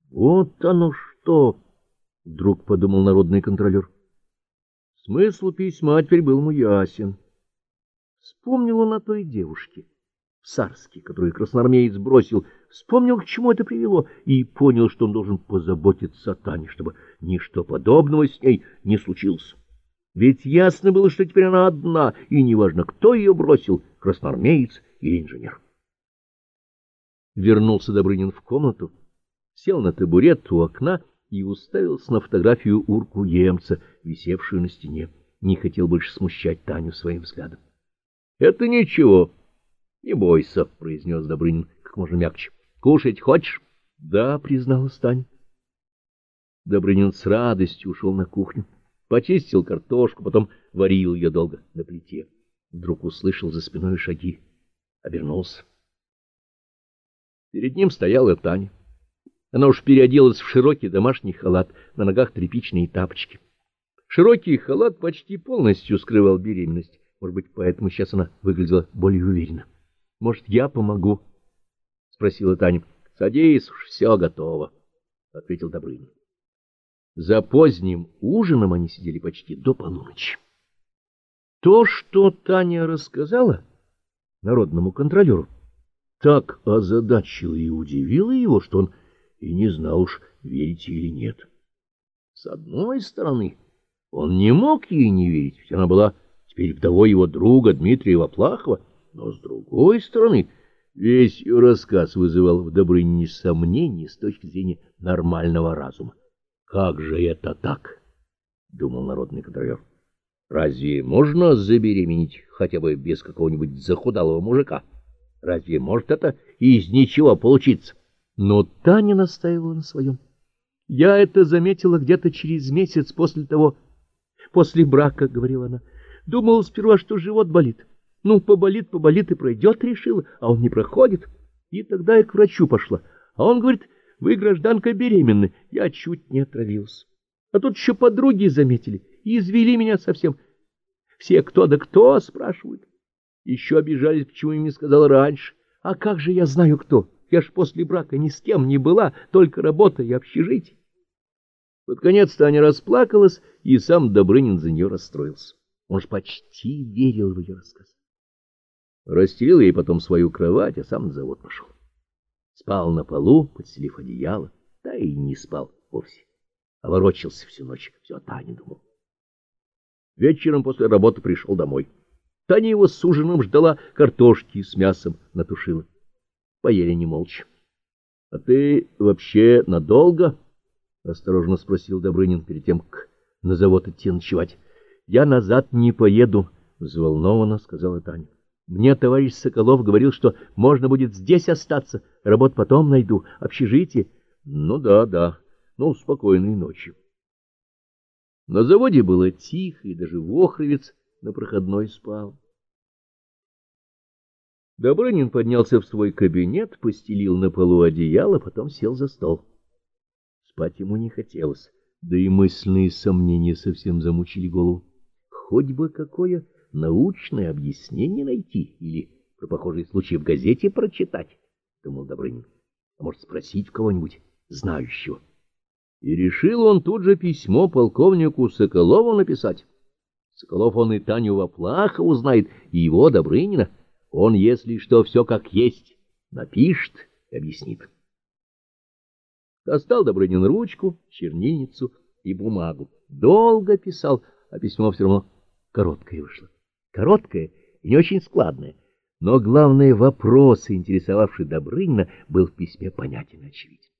Вот оно что! — вдруг подумал народный контролер. Смысл письма теперь был ему ясен. Вспомнил он о той девушке в Сарске, которую красноармеец бросил, вспомнил, к чему это привело, и понял, что он должен позаботиться о Тане, чтобы ничто подобного с ней не случилось. Ведь ясно было, что теперь она одна, и неважно, кто ее бросил, красноармеец или инженер. Вернулся Добрынин в комнату, сел на табурет у окна и уставился на фотографию Урку-Емца, висевшую на стене. Не хотел больше смущать Таню своим взглядом. — Это ничего, не бойся, — произнес Добрынин как можно мягче. — Кушать хочешь? — Да, — призналась Таня. Добрынин с радостью ушел на кухню, почистил картошку, потом варил ее долго на плите. Вдруг услышал за спиной шаги, обернулся. Перед ним стояла Таня. Она уж переоделась в широкий домашний халат, на ногах тряпичные тапочки. Широкий халат почти полностью скрывал беременность. Может быть, поэтому сейчас она выглядела более уверенно. — Может, я помогу? — спросила Таня. — Садись, уж все готово, — ответил Добрынин. За поздним ужином они сидели почти до полуночи. То, что Таня рассказала народному контролеру, так озадачило и удивило его, что он и не знал уж, верить или нет. С одной стороны, он не мог ей не верить, ведь она была теперь вдовой его друга Дмитрия Воплахова, но с другой стороны, весь ее рассказ вызывал в Добрынине сомнений с точки зрения нормального разума. «Как же это так?» — думал народный контролер. «Разве можно забеременеть хотя бы без какого-нибудь захудалого мужика? Разве может это из ничего получиться?» Но Таня настаивала на своем. «Я это заметила где-то через месяц после брака», — говорила она. «Думала сперва, что живот болит. Ну, поболит и пройдет, решила, а он не проходит. И тогда я к врачу пошла, а он говорит: вы, гражданка, беременны. Я чуть не отравилась. А тут еще подруги заметили и извели меня совсем. Все кто да кто спрашивают. Еще обижались, почему им не сказала раньше. А как же я знаю кто? Я ж после брака ни с кем не была, только работа и общежитие». Под конец Таня расплакалась, и сам Добрынин за нее расстроился. Он ж почти верил в ее рассказ. Расстелил ей потом свою кровать, а сам на завод пошел. Спал на полу, подстелив одеяло, да и не спал вовсе, а ворочался всю ночь, все о Тане думал. Вечером после работы пришел домой. Таня его с ужином ждала, картошки с мясом натушила. Поели не молча. — А ты вообще надолго? — осторожно спросил Добрынин перед тем, как на завод идти ночевать. — Я назад не поеду, — взволнованно сказала Таня. — Мне товарищ Соколов говорил, что можно будет здесь остаться, работу потом найду, общежитие. — Ну да, ну, спокойной ночи. На заводе было тихо, и даже Вохровец на проходной спал. Добрынин поднялся в свой кабинет, постелил на полу одеяло, потом сел за стол. Спать ему не хотелось, да и мысленные сомнения совсем замучили голову. Хоть бы какое научное объяснение найти или про похожий случай в газете прочитать, — думал Добрынин. А может, спросить кого-нибудь знающего. И решил он тут же письмо полковнику Соколову написать. Соколов он и Таню Воплахову знает, и его, Добрынина. Он, если что, все как есть, напишет и объяснит. Достал Добрынин ручку, чернильницу и бумагу. Долго писал, а письмо все равно короткое вышло. Короткое и не очень складное. Но главный вопрос, интересовавший Добрынина, был в письме понятен и очевиден.